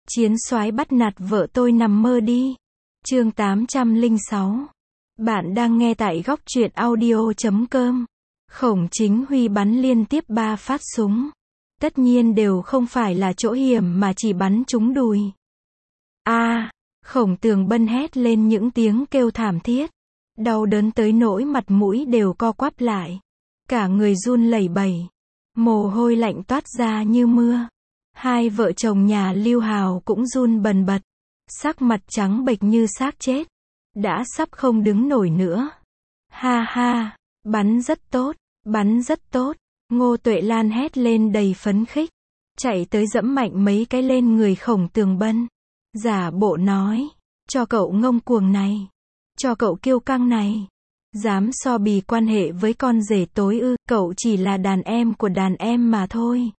Chiến soái bắt nạt vợ tôi nằm mơ đi. Chương 806. Bạn đang nghe tại góc truyện audio.com. Khổng Chính Huy bắn liên tiếp 3 phát súng. Tất nhiên đều không phải là chỗ hiểm mà chỉ bắn trúng đùi. Khổng Tường Bân hét lên những tiếng kêu thảm thiết. Đau đớn tới nỗi mặt mũi đều co quắp lại. Cả người run lẩy bẩy. Mồ hôi lạnh toát ra như mưa. Hai vợ chồng nhà Lưu Hào cũng run bần bật. Sắc mặt trắng bệch như xác chết. Đã sắp không đứng nổi nữa. Ha ha, bắn rất tốt, bắn rất tốt. Ngô Tuệ Lan hét lên đầy phấn khích. Chạy tới dẫm mạnh mấy cái lên người Khổng Tường Bân. Giả bộ nói, cho cậu ngông cuồng này. Cho cậu kiêu căng này. Dám so bì quan hệ với con rể tối ư, cậu chỉ là đàn em của đàn em mà thôi.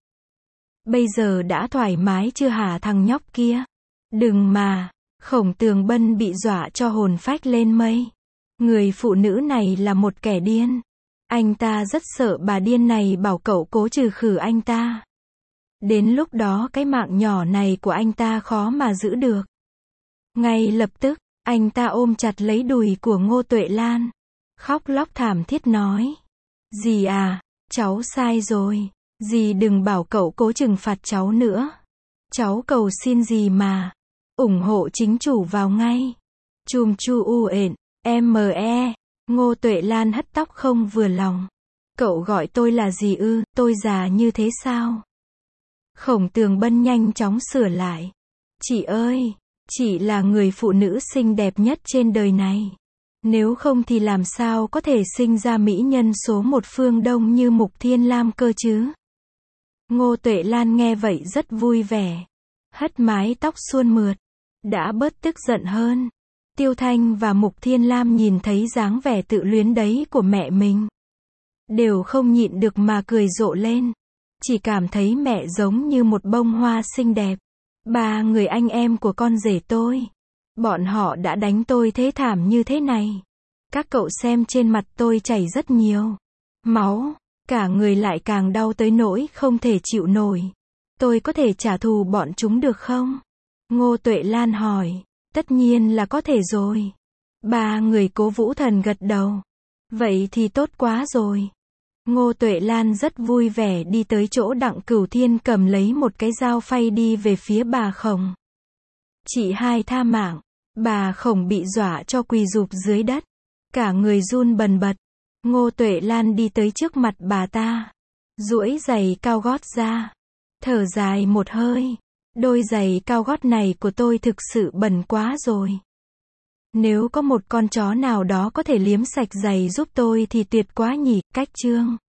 Bây giờ đã thoải mái chưa hả thằng nhóc kia? Đừng mà, Khổng Tường Bân bị dọa cho hồn phách lên mây. Người phụ nữ này là một kẻ điên. Anh ta rất sợ bà điên này bảo cậu cố trừ khử anh ta. Đến lúc đó cái mạng nhỏ này của anh ta khó mà giữ được. Ngay lập tức, anh ta ôm chặt lấy đùi của Ngô Tuệ Lan. Khóc lóc thảm thiết nói. Dì à, cháu sai rồi. Dì đừng bảo cậu cố trừng phạt cháu nữa. Cháu cầu xin dì mà. Ủng hộ chính chủ vào ngay. Chùm chu u ện, M.E. Ngô Tuệ Lan hất tóc không vừa lòng. Cậu gọi tôi là gì ư, tôi già như thế sao? Khổng Tường Bân nhanh chóng sửa lại. Chị ơi, chị là người phụ nữ xinh đẹp nhất trên đời này. Nếu không thì làm sao có thể sinh ra mỹ nhân số 1 phương Đông như Mục Thiên Lam cơ chứ? Ngô Tuệ Lan nghe vậy rất vui vẻ. Hất mái tóc suôn mượt. Đã bớt tức giận hơn. Tiêu Thanh và Mục Thiên Lam nhìn thấy dáng vẻ tự luyến đấy của mẹ mình. Đều không nhịn được mà cười rộ lên. Chỉ cảm thấy mẹ giống như một bông hoa xinh đẹp. 3 người anh em của con rể tôi. Bọn họ đã đánh tôi thế thảm như thế này. Các cậu xem trên mặt tôi chảy rất nhiều máu. Cả người lại càng đau tới nỗi không thể chịu nổi. Tôi có thể trả thù bọn chúng được không? Ngô Tuệ Lan hỏi. Tất nhiên là có thể rồi. 3 người Cố Vũ Thần gật đầu. Vậy thì tốt quá rồi. Ngô Tuệ Lan rất vui vẻ đi tới chỗ Đặng Cửu Thiên cầm lấy một cái dao phay đi về phía bà Khổng. Chị hai tha mạng. Bà Khổng bị dọa cho quỳ rụp dưới đất. Cả người run bần bật. Ngô Tuệ Lan đi tới trước mặt bà ta. Duỗi giày cao gót ra. Thở dài một hơi. Đôi giày cao gót này của tôi thực sự bẩn quá rồi. Nếu có một con chó nào đó có thể liếm sạch giày giúp tôi thì tuyệt quá nhỉ. Cách chương